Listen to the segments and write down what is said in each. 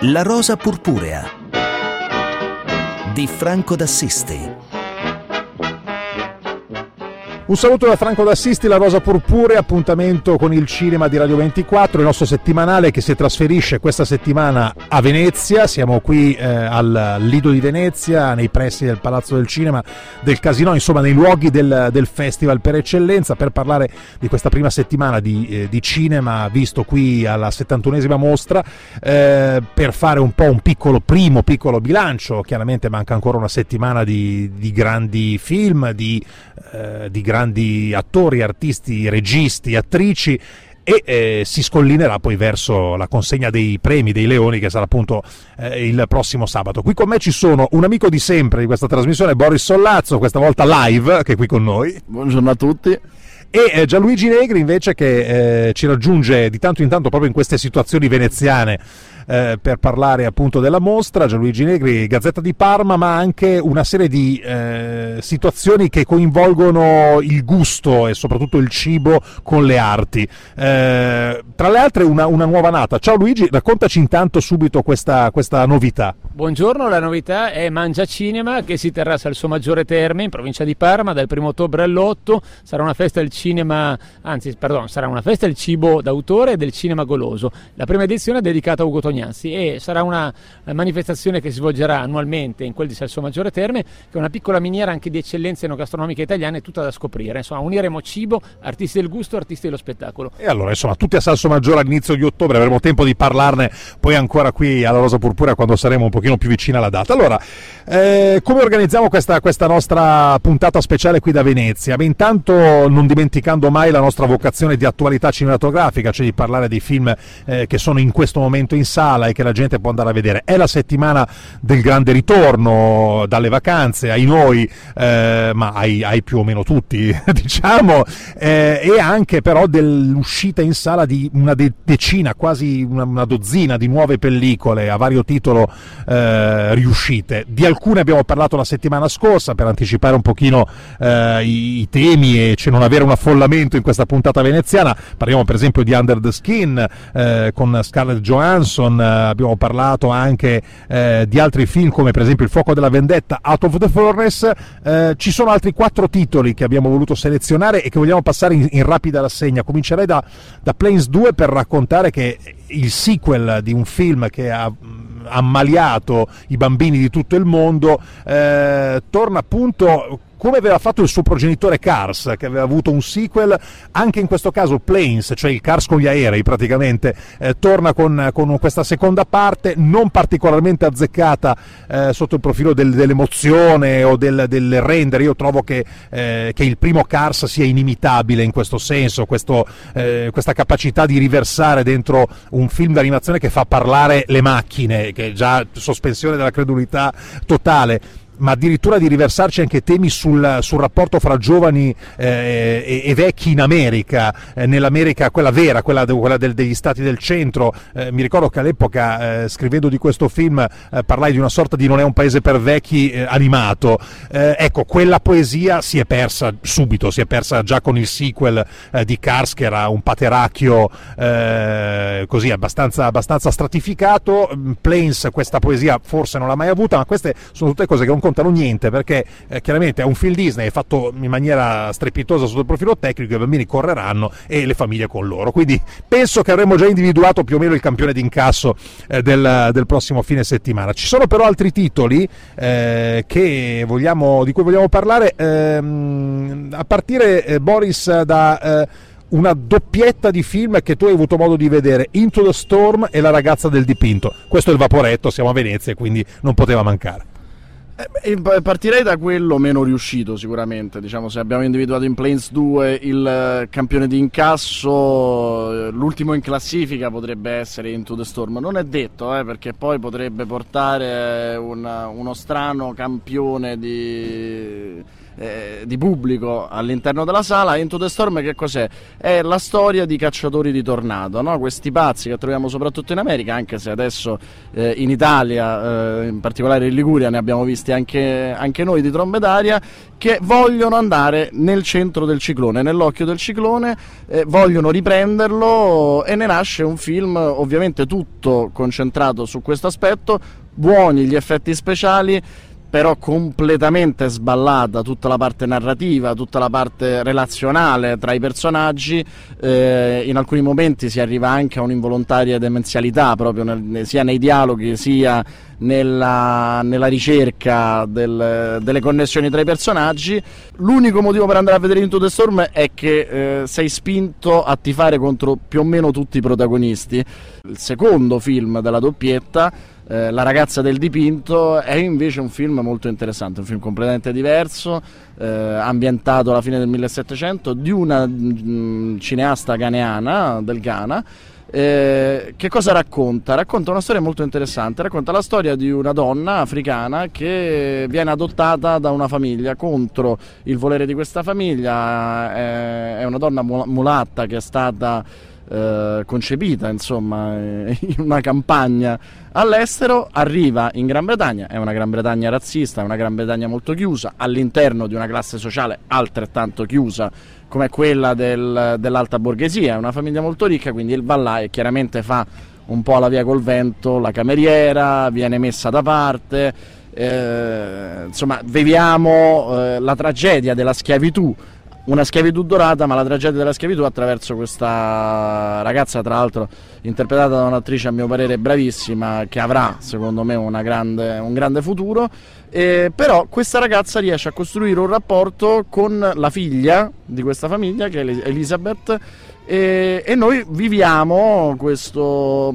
La rosa purpurea di Franco D'Assisti. Un saluto da Franco D'Assisti, La rosa purpurea, appuntamento con il cinema di Radio 24, il nostro settimanale che si trasferisce questa settimana a Venezia. Siamo qui al Lido di Venezia, nei pressi del Palazzo del Cinema, del Casino, insomma nei luoghi del festival per eccellenza, per parlare di questa prima settimana di cinema visto qui alla 71esima mostra, per fare un po' un piccolo bilancio. Chiaramente manca ancora una settimana di grandi film, di grandi attori, artisti, registi, attrici, e si scollinerà poi verso la consegna dei premi, dei Leoni, che sarà appunto il prossimo sabato. Qui con me ci sono un amico di sempre di questa trasmissione, Boris Sollazzo, questa volta live, che è qui con noi. Buongiorno a tutti. E Gianluigi Negri invece, che ci raggiunge di tanto in tanto proprio in queste situazioni veneziane, per parlare appunto della mostra. Gianluigi Negri, Gazzetta di Parma, ma anche una serie di situazioni che coinvolgono il gusto e soprattutto il cibo con le arti, tra le altre una nuova nata. Ciao Luigi, raccontaci intanto subito questa novità. Buongiorno, la novità è Mangia Cinema, che si terrà a Salsomaggiore Terme in provincia di Parma dal 1 ottobre all'8. Sarà una festa del cinema, sarà una festa del cibo d'autore e del cinema goloso. La prima edizione è dedicata a Ugo Tognazzi e sarà una manifestazione che si svolgerà annualmente in quel di Salsomaggiore Terme, che è una piccola miniera anche di eccellenze enogastronomiche italiane, tutta da scoprire. Insomma, uniremo cibo, artisti del gusto, artisti dello spettacolo. E allora, insomma, tutti a Salsomaggiore all'inizio di ottobre, avremo tempo di parlarne poi ancora qui alla Rosa Purpurea quando saremo un pochino più vicini alla data. Allora, come organizziamo questa nostra puntata speciale qui da Venezia? Beh, intanto non dimenticando mai la nostra vocazione di attualità cinematografica, cioè di parlare dei film che sono in questo momento in sala e che la gente può andare a vedere. È la settimana del grande ritorno dalle vacanze, ai noi, ma ai più o meno tutti, diciamo, e anche però dell'uscita in sala di una decina, quasi una dozzina di nuove pellicole a vario titolo riuscite. Di alcune abbiamo parlato la settimana scorsa per anticipare un pochino i temi e non avere un affollamento in questa puntata veneziana. Parliamo per esempio di Under the Skin con Scarlett Johansson. Abbiamo parlato anche di altri film come per esempio Il fuoco della vendetta, Out of the Furnace. Ci sono altri 4 titoli che abbiamo voluto selezionare e che vogliamo passare in rapida rassegna. Comincerei da Planes 2 per raccontare che il sequel di un film che ha ammaliato i bambini di tutto il mondo torna appunto come aveva fatto il suo progenitore Cars, che aveva avuto un sequel. Anche in questo caso Planes, cioè il Cars con gli aerei praticamente, torna con questa seconda parte non particolarmente azzeccata sotto il profilo dell'emozione o del rendere. Io trovo che il primo Cars sia inimitabile in questo senso, questa capacità di riversare dentro un film d'animazione che fa parlare le macchine, che è già sospensione della credulità totale, ma addirittura di riversarci anche temi sul rapporto fra giovani e vecchi in America, nell'America quella vera, quella degli stati del centro. Mi ricordo che all'epoca, scrivendo di questo film, parlai di una sorta di Non è un paese per vecchi animato. Ecco, quella poesia si è persa subito, si è persa già con il sequel di Cars, che era un pateracchio così abbastanza stratificato. Planes questa poesia forse non l'ha mai avuta, ma queste sono tutte cose che non contano niente, perché chiaramente è un film Disney fatto in maniera strepitosa sotto il profilo tecnico, i bambini correranno e le famiglie con loro, quindi penso che avremo già individuato più o meno il campione d'incasso del prossimo fine settimana. Ci sono però altri titoli di cui vogliamo parlare, a partire Boris da una doppietta di film che tu hai avuto modo di vedere, Into the Storm e La ragazza del dipinto. Questo è il Vaporetto, siamo a Venezia e quindi non poteva mancare. Partirei da quello meno riuscito sicuramente. Diciamo, se abbiamo individuato in Planes 2 il campione di incasso, l'ultimo in classifica potrebbe essere Into the Storm. Non è detto, perché poi potrebbe portare uno strano campione di pubblico all'interno della sala. Into the Storm che cos'è? È la storia di cacciatori di tornado, no? Questi pazzi che troviamo soprattutto in America, anche se adesso in Italia, in particolare in Liguria, ne abbiamo visti anche noi di trombe d'aria, che vogliono andare nel centro del ciclone, nell'occhio del ciclone, vogliono riprenderlo, e ne nasce un film ovviamente tutto concentrato su questo aspetto. Buoni gli effetti speciali, però completamente sballata tutta la parte narrativa, tutta la parte relazionale tra i personaggi. In alcuni momenti si arriva anche a un'involontaria demenzialità, proprio sia nei dialoghi sia nella ricerca delle connessioni tra i personaggi. L'unico motivo per andare a vedere Into the Storm è che sei spinto a tifare contro più o meno tutti i protagonisti. Il secondo film della doppietta, La ragazza del dipinto, è invece un film molto interessante, un film completamente diverso, ambientato alla fine del 1700, di una cineasta ghaneana, del Ghana. Che cosa racconta? Racconta una storia molto interessante, racconta la storia di una donna africana che viene adottata da una famiglia contro il volere di questa famiglia. È una donna mulatta che è stata concepita, insomma, in una campagna all'estero, arriva in Gran Bretagna. È una Gran Bretagna razzista, è una Gran Bretagna molto chiusa, all'interno di una classe sociale altrettanto chiusa come quella dell'alta borghesia. È una famiglia molto ricca, quindi va là e chiaramente fa un po' la via col vento, la cameriera, viene messa da parte. Insomma, viviamo la tragedia della schiavitù, una schiavitù dorata, ma la tragedia della schiavitù attraverso questa ragazza, tra l'altro interpretata da un'attrice a mio parere bravissima, che avrà secondo me un grande futuro. Però questa ragazza riesce a costruire un rapporto con la figlia di questa famiglia, che è Elizabeth, e noi viviamo questo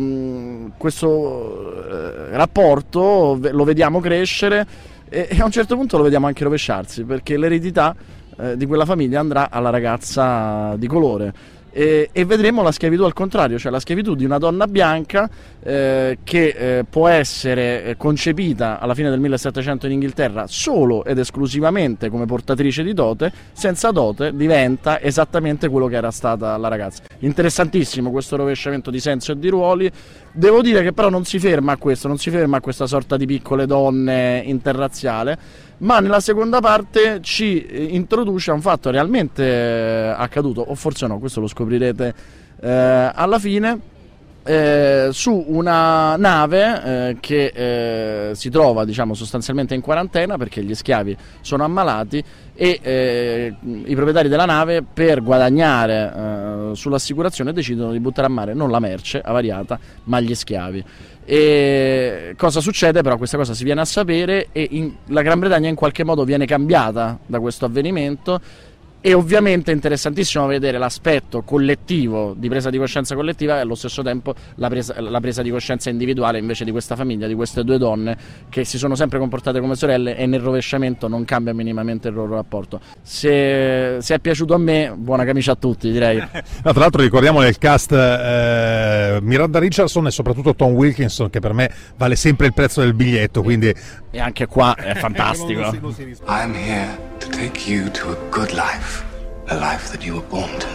rapporto, lo vediamo crescere, e a un certo punto lo vediamo anche rovesciarsi, perché l'eredità di quella famiglia andrà alla ragazza di colore, e vedremo la schiavitù al contrario, cioè la schiavitù di una donna bianca che può essere concepita alla fine del 1700 in Inghilterra solo ed esclusivamente come portatrice di dote. Senza dote diventa esattamente quello che era stata la ragazza. Interessantissimo questo rovesciamento di senso e di ruoli. Devo dire che però non si ferma a questo, non si ferma a questa sorta di piccole donne interrazziale, ma nella seconda parte ci introduce a un fatto realmente accaduto, o forse no, questo lo scoprirete alla fine, su una nave che si trova, diciamo, sostanzialmente in quarantena perché gli schiavi sono ammalati, e i proprietari della nave, per guadagnare sull'assicurazione, decidono di buttare a mare non la merce avariata ma gli schiavi. E cosa succede? Però questa cosa si viene a sapere, e la Gran Bretagna in qualche modo viene cambiata da questo avvenimento. E ovviamente è interessantissimo vedere l'aspetto collettivo, di presa di coscienza collettiva, e allo stesso tempo la presa di coscienza individuale invece di questa famiglia, di queste due donne che si sono sempre comportate come sorelle, e nel rovesciamento non cambia minimamente il loro rapporto. Se è piaciuto a me, buona camicia a tutti, direi. No, tra l'altro ricordiamo nel cast Miranda Richardson e soprattutto Tom Wilkinson, che per me vale sempre il prezzo del biglietto, quindi... E anche qua è fantastico. I'm here to take you to a good life, a life that you were born to.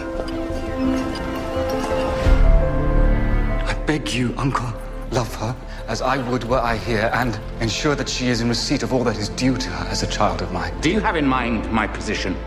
I beg you, Uncle, love her as I would were I here, and ensure that she is in receipt of all that is due to her as a child of mine. Do you have in mind my position?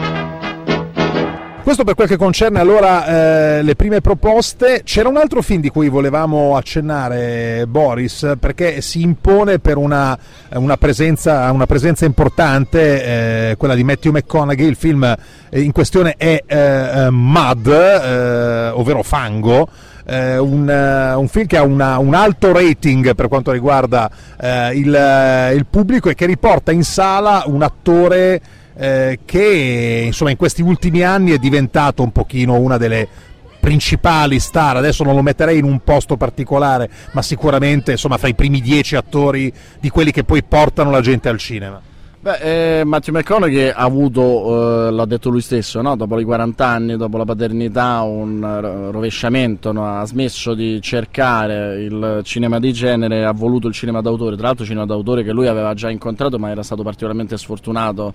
Questo per quel che concerne allora le prime proposte. C'era un altro film di cui volevamo accennare, Boris, perché si impone per una presenza importante, quella di Matthew McConaughey. Il film in questione è Mud, ovvero Fango. Un film che ha un alto rating per quanto riguarda il pubblico, e che riporta in sala un attore che insomma in questi ultimi anni è diventato un pochino una delle principali star. Adesso non lo metterei in un posto particolare, ma sicuramente insomma fra i primi 10 attori di quelli che poi portano la gente al cinema. Matthew McConaughey ha avuto, l'ha detto lui stesso, no? Dopo i 40 anni, dopo la paternità, un rovesciamento, no? Ha smesso di cercare il cinema di genere, ha voluto il cinema d'autore, tra l'altro cinema d'autore che lui aveva già incontrato, ma era stato particolarmente sfortunato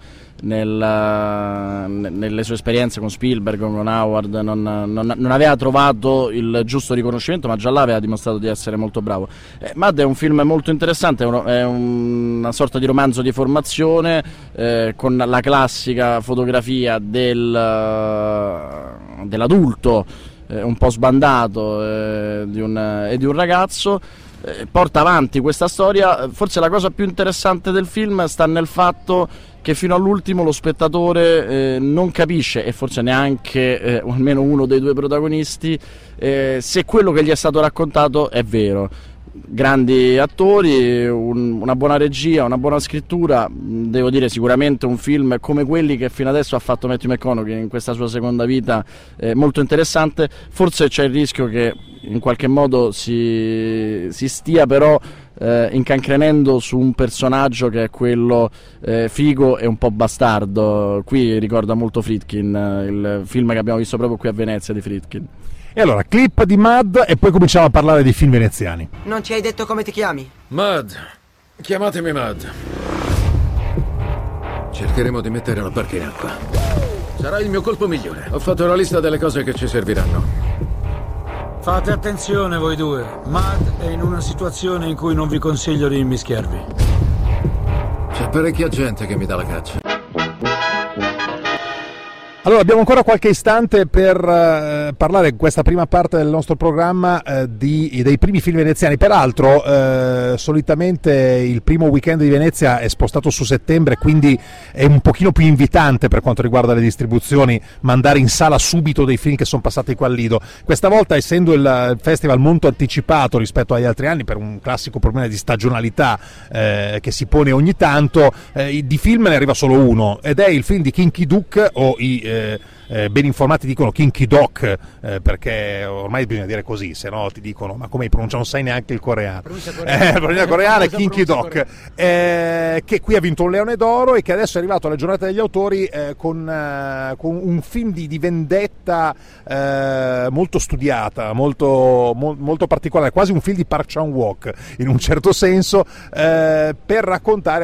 nelle sue esperienze con Spielberg, con Howard, non aveva trovato il giusto riconoscimento, ma già là aveva dimostrato di essere molto bravo. Mad è un film molto interessante, è una sorta di romanzo di formazione, con la classica fotografia dell'adulto un po' sbandato di un ragazzo. Porta avanti questa storia. Forse la cosa più interessante del film sta nel fatto che fino all'ultimo lo spettatore non capisce, e forse neanche o almeno uno dei due protagonisti, se quello che gli è stato raccontato è vero. Grandi attori, una buona regia, una buona scrittura, devo dire sicuramente un film come quelli che fino adesso ha fatto Matthew McConaughey in questa sua seconda vita, molto interessante. Forse c'è il rischio che in qualche modo si stia però incancrenendo su un personaggio che è quello figo e un po' bastardo. Qui ricorda molto Friedkin, il film che abbiamo visto proprio qui a Venezia di Friedkin. E allora, clip di Mad e poi cominciamo a parlare di film veneziani. Non ci hai detto come ti chiami? Mad. Chiamatemi Mad. Cercheremo di mettere la barca in acqua. Sarà il mio colpo migliore. Ho fatto la lista delle cose che ci serviranno. Fate attenzione voi due. Mad è in una situazione in cui non vi consiglio di immischiarvi. C'è parecchia gente che mi dà la caccia. Allora, abbiamo ancora qualche istante per parlare in questa prima parte del nostro programma dei primi film veneziani. Peraltro, solitamente il primo weekend di Venezia è spostato su settembre, quindi è un pochino più invitante per quanto riguarda le distribuzioni mandare in sala subito dei film che sono passati qua al Lido. Questa volta, essendo il festival molto anticipato rispetto agli altri anni, per un classico problema di stagionalità che si pone ogni tanto, di film ne arriva solo uno, ed è il film di Kinky Duke, o ben informati dicono Kinky Doc, perché ormai bisogna dire così, se no ti dicono ma come pronuncia, non sai neanche il coreano. Pronuncia coreana è Kinky Doc, che qui ha vinto un Leone d'Oro e che adesso è arrivato alle giornate degli autori con un film di vendetta molto studiata, molto particolare, quasi un film di Park Chan-wook in un certo senso, per raccontare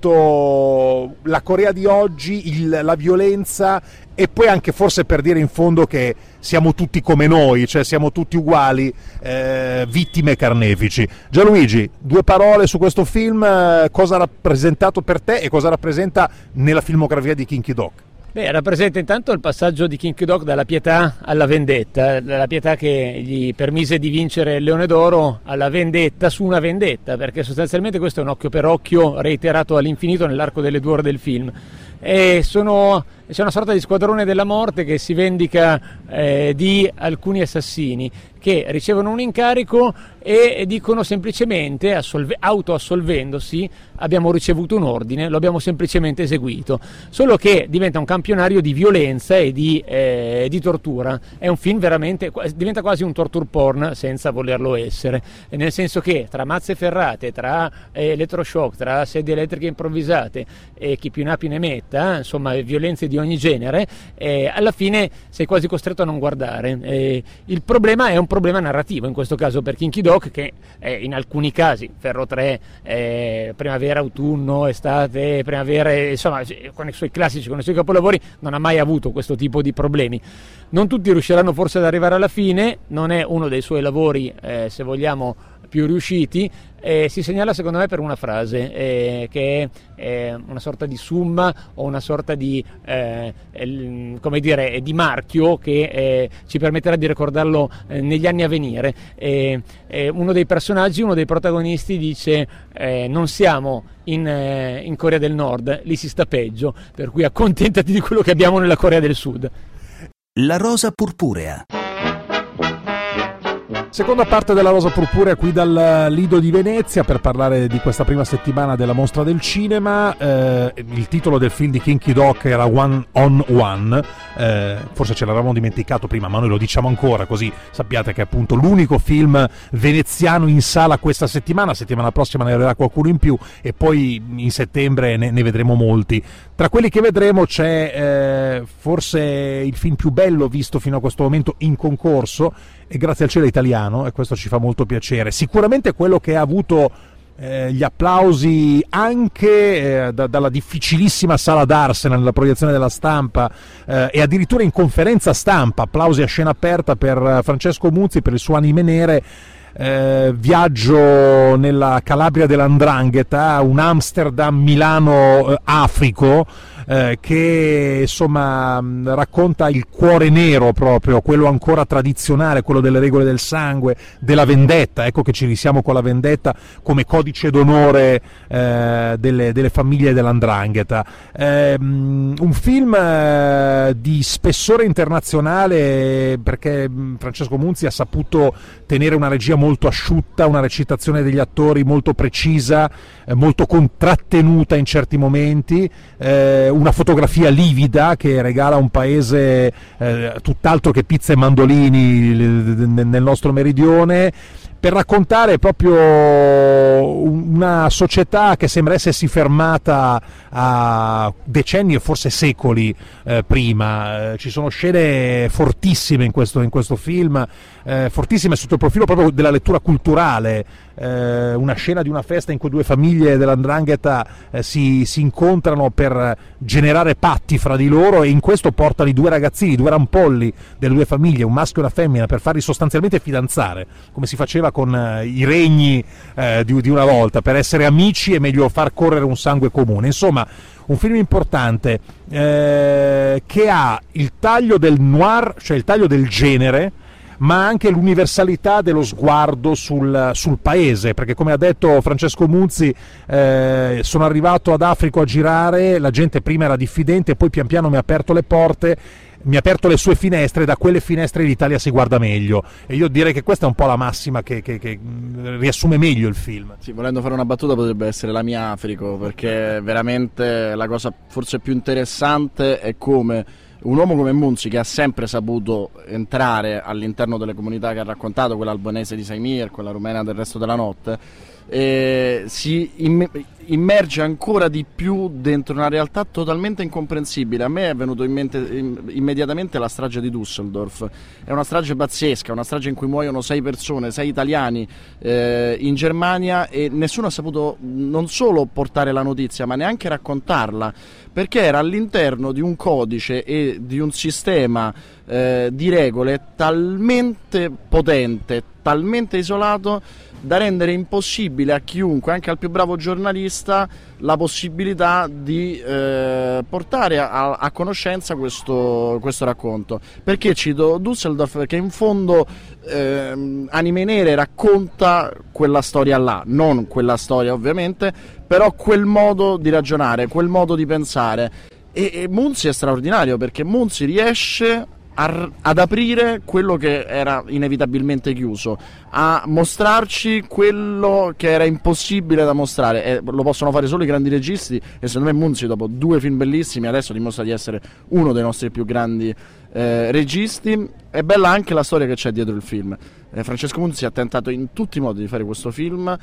appunto la Corea di oggi, la violenza, e poi anche forse per dire in fondo che siamo tutti come noi, cioè siamo tutti uguali, vittime e carnefici. Gianluigi, due parole su questo film, cosa ha rappresentato per te e cosa rappresenta nella filmografia di Kinky Doc? Rappresenta intanto il passaggio di Kinky Doc dalla pietà alla vendetta, dalla pietà che gli permise di vincere il Leone d'Oro alla vendetta su una vendetta, perché sostanzialmente questo è un occhio per occhio reiterato all'infinito nell'arco delle 2 ore del film. C'è una sorta di squadrone della morte che si vendica di alcuni assassini che ricevono un incarico e dicono semplicemente, autoassolvendosi, abbiamo ricevuto un ordine, lo abbiamo semplicemente eseguito, solo che diventa un campionario di violenza e di tortura. È un film veramente, diventa quasi un torture porn senza volerlo essere, nel senso che tra mazze ferrate, tra elettroshock, tra sedie elettriche improvvisate e chi più ne ha più ne metta, insomma violenze di ogni genere, alla fine sei quasi costretto a non guardare. Il problema è un problema narrativo, in questo caso per Kinky Doc, che in alcuni casi, Ferro 3, primavera, autunno, estate, primavera, insomma con i suoi classici, con i suoi capolavori, non ha mai avuto questo tipo di problemi. Non tutti riusciranno forse ad arrivare alla fine, non è uno dei suoi lavori, se vogliamo, più riusciti. Si segnala secondo me per una frase che è una sorta di summa o una sorta di come dire, di marchio che ci permetterà di ricordarlo negli anni a venire. Uno dei personaggi, uno dei protagonisti dice non siamo in Corea del Nord, lì si sta peggio, per cui accontentati di quello che abbiamo nella Corea del Sud. La rosa purpurea. Seconda parte della Rosa Purpurea qui dal Lido di Venezia per parlare di questa prima settimana della Mostra del Cinema. Il titolo del film di Kinky Doc era One on One, forse ce l'avevamo dimenticato prima, ma noi lo diciamo ancora, così sappiate che è appunto l'unico film veneziano in sala questa settimana. Settimana prossima ne arriverà qualcuno in più e poi in settembre ne vedremo molti. Tra quelli che vedremo c'è forse il film più bello visto fino a questo momento in concorso, e grazie al cielo è italiano, e questo ci fa molto piacere. Sicuramente quello che ha avuto gli applausi anche dalla difficilissima sala d'Arsenal nella proiezione della stampa, e addirittura in conferenza stampa, applausi a scena aperta per Francesco Muzzi per il suo Anime Nere. Viaggio nella Calabria dell''ndrangheta, un Amsterdam-Milano africo, che insomma racconta il cuore nero, proprio quello ancora tradizionale, quello delle regole del sangue, della vendetta. Ecco che ci risiamo con la vendetta come codice d'onore delle famiglie dell''ndrangheta. Un film di spessore internazionale, perché Francesco Munzi ha saputo tenere una regia molto asciutta, una recitazione degli attori molto precisa, molto contrattenuta in certi momenti, una fotografia livida che regala un paese tutt'altro che pizza e mandolini nel nostro meridione, per raccontare proprio una società che sembra essersi fermata a decenni e forse secoli prima. Ci sono scene fortissime in questo film, fortissime sotto il profilo proprio della lettura culturale. Una scena di una festa in cui due famiglie dell''ndrangheta si incontrano per generare patti fra di loro, e in questo portano i due ragazzini, i due rampolli delle due famiglie, un maschio e una femmina, per farli sostanzialmente fidanzare, come si faceva con i regni di una volta, per essere amici è meglio far correre un sangue comune. Insomma, un film importante che ha il taglio del noir, cioè il taglio del genere, ma anche l'universalità dello sguardo sul paese, perché come ha detto Francesco Muzzi, sono arrivato ad Africa a girare, la gente prima era diffidente, poi pian piano mi ha aperto le porte, mi ha aperto le sue finestre, e da quelle finestre l'Italia si guarda meglio, e io direi che questa è un po' la massima che riassume meglio il film. Sì, volendo fare una battuta potrebbe essere la mia Africa, perché veramente la cosa forse più interessante è come un uomo come Munzi, che ha sempre saputo entrare all'interno delle comunità che ha raccontato, quella albanese di Saimir, quella rumena del Resto della Notte, si immerge ancora di più dentro una realtà totalmente incomprensibile. A me è venuto in mente immediatamente la strage di Düsseldorf. È una strage pazzesca, una strage in cui muoiono 6 persone, 6 italiani in Germania, e nessuno ha saputo non solo portare la notizia ma neanche raccontarla, perché era all'interno di un codice e di un sistema di regole talmente potente, talmente isolato, da rendere impossibile a chiunque, anche al più bravo giornalista, la possibilità di portare a conoscenza questo racconto. Perché cito Düsseldorf? Perché in fondo Anime Nere racconta quella storia là, non quella storia ovviamente, però quel modo di ragionare, quel modo di pensare. E Munzi è straordinario, perché Munzi riesce ad aprire quello che era inevitabilmente chiuso, a mostrarci quello che era impossibile da mostrare, e lo possono fare solo i grandi registi, e secondo me Munzi, dopo 2 film bellissimi, adesso dimostra di essere uno dei nostri più grandi registi. È bella anche la storia che c'è dietro il film. Francesco Munzi ha tentato in tutti i modi di fare questo film,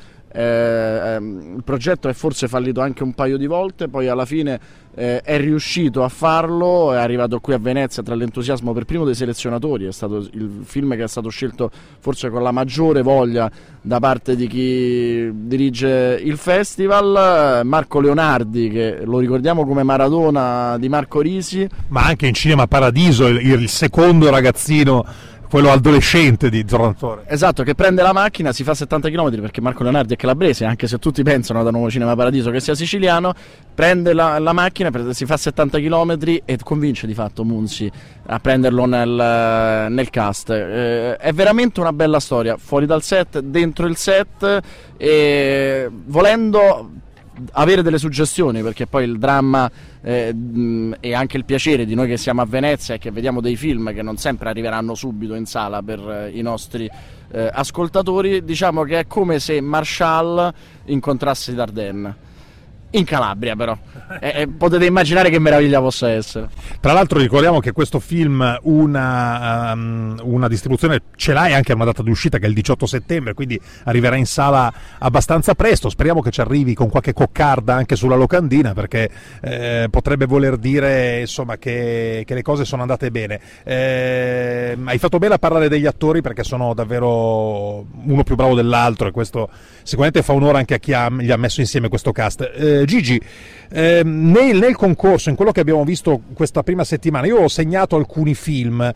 il progetto è forse fallito anche un paio di volte, poi alla fine è riuscito a farlo, è arrivato qui a Venezia tra l'entusiasmo per primo dei selezionatori, è stato il film che è stato scelto forse con la maggiore voglia da parte di chi dirige il festival. Marco Leonardi, che lo ricordiamo come Maradona di Marco Risi, ma anche in Cinema Paradiso il secondo ragazzino, quello adolescente di Tornatore. Esatto, che prende la macchina, si fa 70 km, perché Marco Leonardi è calabrese, anche se tutti pensano da Nuovo Cinema Paradiso che sia siciliano, prende la macchina, si fa 70 km e convince di fatto Munzi a prenderlo nel cast. È veramente una bella storia, fuori dal set, dentro il set, e volendo avere delle suggestioni, perché poi il dramma e anche il piacere di noi che siamo a Venezia e che vediamo dei film che non sempre arriveranno subito in sala per i nostri ascoltatori, diciamo che è come se Marshall incontrasse Dardenne in Calabria, però potete immaginare che meraviglia possa essere. Tra l'altro ricordiamo che questo film una distribuzione ce l'ha e anche una data di uscita che è il 18 settembre, quindi arriverà in sala abbastanza presto. Speriamo che ci arrivi con qualche coccarda anche sulla locandina, perché potrebbe voler dire insomma che le cose sono andate bene. Hai fatto bene a parlare degli attori, perché sono davvero uno più bravo dell'altro, e questo sicuramente fa onore anche a chi gli ha messo insieme questo cast. Gigi, nel concorso, in quello che abbiamo visto questa prima settimana, io ho segnato alcuni film,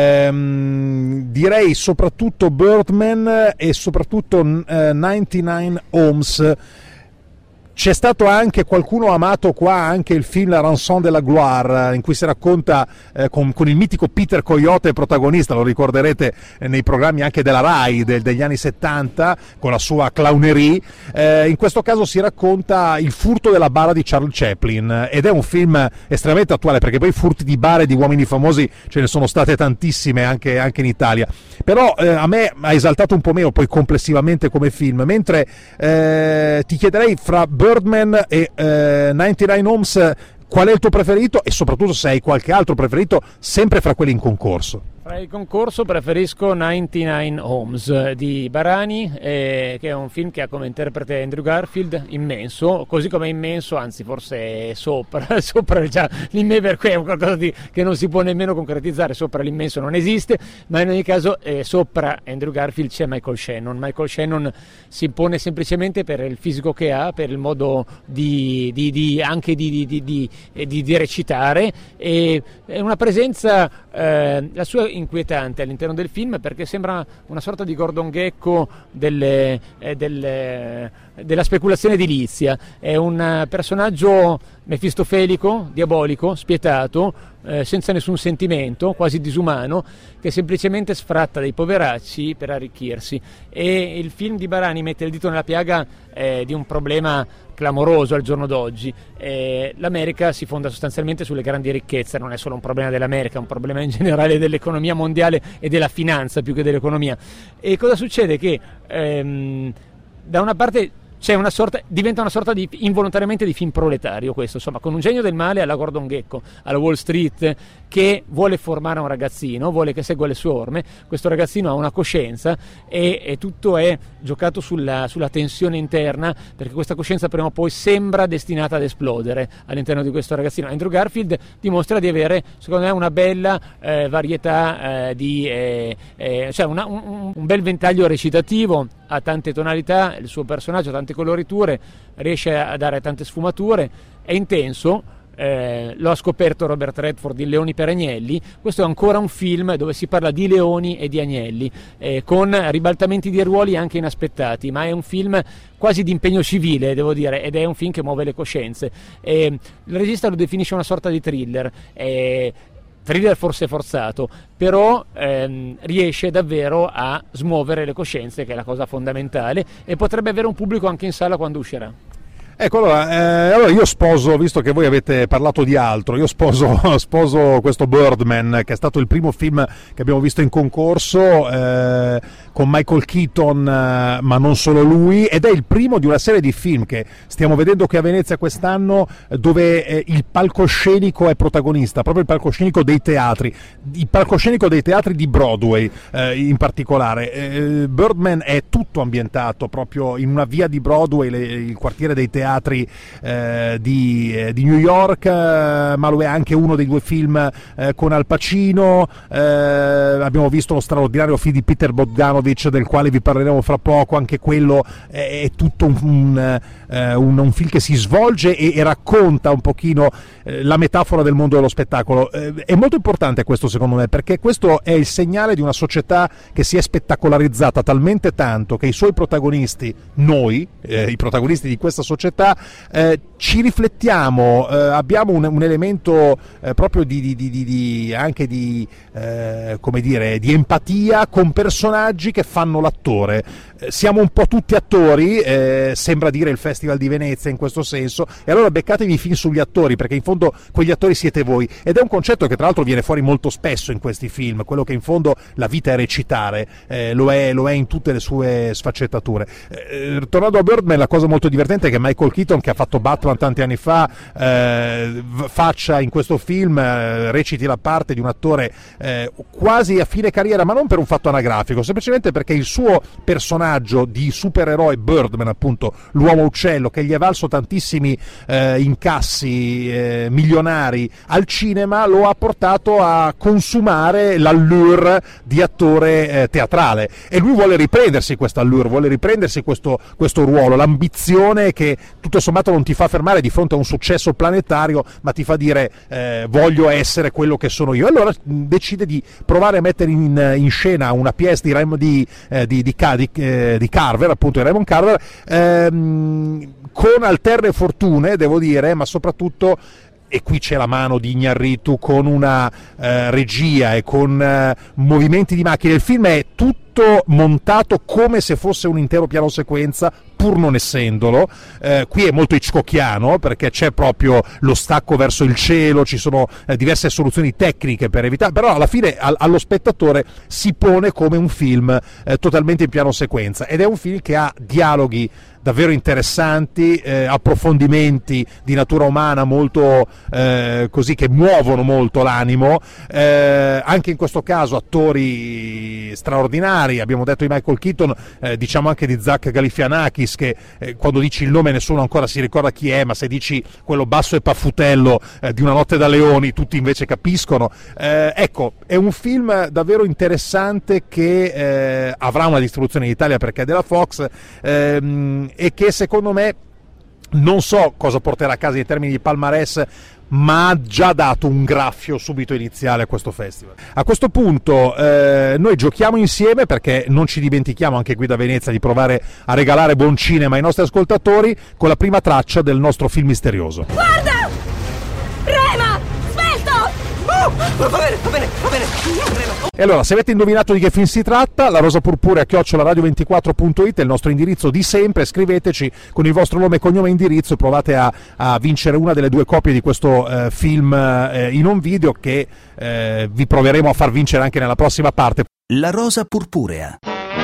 direi soprattutto Birdman e soprattutto 99 Homes. C'è stato anche, qualcuno ha amato qua anche il film La Rançon de la Gloire, in cui si racconta con il mitico Peter Coyote protagonista, lo ricorderete nei programmi anche della Rai degli anni 70 con la sua clownerie. In questo caso si racconta il furto della bara di Charles Chaplin, ed è un film estremamente attuale, perché poi furti di bare di uomini famosi ce ne sono state tantissime anche in Italia, però a me ha esaltato un po' meno poi complessivamente come film, mentre ti chiederei fra Birdman e 99 Homes qual è il tuo preferito, e soprattutto se hai qualche altro preferito sempre fra quelli in concorso. Fra il concorso preferisco 99 Homes di Barani, che è un film che ha come interprete Andrew Garfield, immenso, così come immenso, anzi forse sopra già l'immenso, è qualcosa che non si può nemmeno concretizzare, sopra l'immenso non esiste, ma in ogni caso sopra Andrew Garfield c'è Michael Shannon. Michael Shannon si impone semplicemente per il fisico che ha, per il modo anche di recitare, e è una presenza la sua inquietante all'interno del film, perché sembra una sorta di Gordon Gekko della speculazione edilizia. È un personaggio mefistofelico, diabolico, spietato, senza nessun sentimento, quasi disumano, che semplicemente sfratta dei poveracci per arricchirsi. E il film di Barani mette il dito nella piaga di un problema clamoroso al giorno d'oggi. L'America si fonda sostanzialmente sulle grandi ricchezze, non è solo un problema dell'America, è un problema in generale dell'economia mondiale e della finanza più che dell'economia. E cosa succede? Che da una parte diventa una sorta di involontariamente di film proletario, questo, insomma, con un genio del male alla Gordon Gekko, alla Wall Street, che vuole formare un ragazzino, vuole che segua le sue orme. Questo ragazzino ha una coscienza e tutto è giocato sulla tensione interna, perché questa coscienza prima o poi sembra destinata ad esplodere all'interno di questo ragazzino. Andrew Garfield dimostra di avere, secondo me, una bella varietà cioè un bel ventaglio recitativo, ha tante tonalità, il suo personaggio ha tante coloriture, riesce a dare tante sfumature, è intenso. Lo ha scoperto Robert Redford in Leoni per Agnelli. Questo è ancora un film dove si parla di leoni e di agnelli, con ribaltamenti di ruoli anche inaspettati, ma è un film quasi di impegno civile, devo dire, ed è un film che muove le coscienze. Il regista lo definisce una sorta di thriller, thriller forse forzato, però riesce davvero a smuovere le coscienze, che è la cosa fondamentale, e potrebbe avere un pubblico anche in sala quando uscirà. Ecco, allora io sposo, visto che voi avete parlato di altro, io sposo questo Birdman, che è stato il primo film che abbiamo visto in concorso, con Michael Keaton, ma non solo lui, ed è il primo di una serie di film che stiamo vedendo qui a Venezia quest'anno, dove il palcoscenico è protagonista, proprio il palcoscenico dei teatri, il palcoscenico dei teatri di Broadway in particolare. Birdman è tutto ambientato proprio in una via di Broadway, il quartiere dei teatri di New York, ma lo è anche uno dei due film con Al Pacino. Abbiamo visto lo straordinario film di Peter Bogdanovich, del quale vi parleremo fra poco. Anche quello è tutto un film che si svolge e racconta un pochino la metafora del mondo dello spettacolo. È molto importante questo, secondo me, perché questo è il segnale di una società che si è spettacolarizzata talmente tanto che i suoi protagonisti, noi, i protagonisti di questa società, ci riflettiamo, abbiamo un elemento proprio anche di come dire, di empatia con personaggi che fanno l'attore. Siamo un po' tutti attori, sembra dire il Festival di Venezia in questo senso, e allora beccatevi i film sugli attori, perché in fondo quegli attori siete voi, ed è un concetto che tra l'altro viene fuori molto spesso in questi film, quello che in fondo la vita è recitare, lo è in tutte le sue sfaccettature. Tornando a Birdman, la cosa molto divertente è che Michael Keaton, che ha fatto Batman tanti anni fa, faccia in questo film, reciti la parte di un attore quasi a fine carriera, ma non per un fatto anagrafico, semplicemente perché il suo personaggio di supereroe Birdman, appunto l'uomo uccello, che gli è valso tantissimi incassi milionari al cinema, lo ha portato a consumare l'allure di attore teatrale, e lui vuole riprendersi questa allure, vuole riprendersi questo ruolo, l'ambizione che tutto sommato non ti fa fermare di fronte a un successo planetario, ma ti fa dire voglio essere quello che sono io. E allora decide di provare a mettere in scena una pièce di Carver, appunto di Raymond Carver, con alterne fortune, devo dire, ma soprattutto, e qui c'è la mano di Iñárritu, con una regia e con movimenti di macchine. Il film è tutto montato come se fosse un intero piano sequenza, pur non essendolo. Qui è molto hitchcockiano, perché c'è proprio lo stacco verso il cielo, ci sono diverse soluzioni tecniche per evitare, però alla fine allo spettatore si pone come un film totalmente in piano sequenza, ed è un film che ha dialoghi davvero interessanti, approfondimenti di natura umana molto così, che muovono molto l'animo, anche in questo caso attori straordinari. Abbiamo detto di Michael Keaton, diciamo anche di Zach Galifianakis, che quando dici il nome nessuno ancora si ricorda chi è, ma se dici quello basso e paffutello di Una notte da leoni tutti invece capiscono. Ecco, è un film davvero interessante che avrà una distribuzione in Italia perché è della Fox, e che secondo me, non so cosa porterà a casa in termini di palmarès, ma ha già dato un graffio subito iniziale a questo festival. A questo punto noi giochiamo insieme, perché non ci dimentichiamo anche qui da Venezia di provare a regalare buon cinema ai nostri ascoltatori, con la prima traccia del nostro film misterioso. Guarda! Rema! Svelto! Va bene. E allora, se avete indovinato di che film si tratta, la rosa purpurea @radio24.it è il nostro indirizzo di sempre. Scriveteci con il vostro nome, cognome e indirizzo, e provate a vincere una delle 2 copie di questo film in un video, che vi proveremo a far vincere anche nella prossima parte. La rosa purpurea.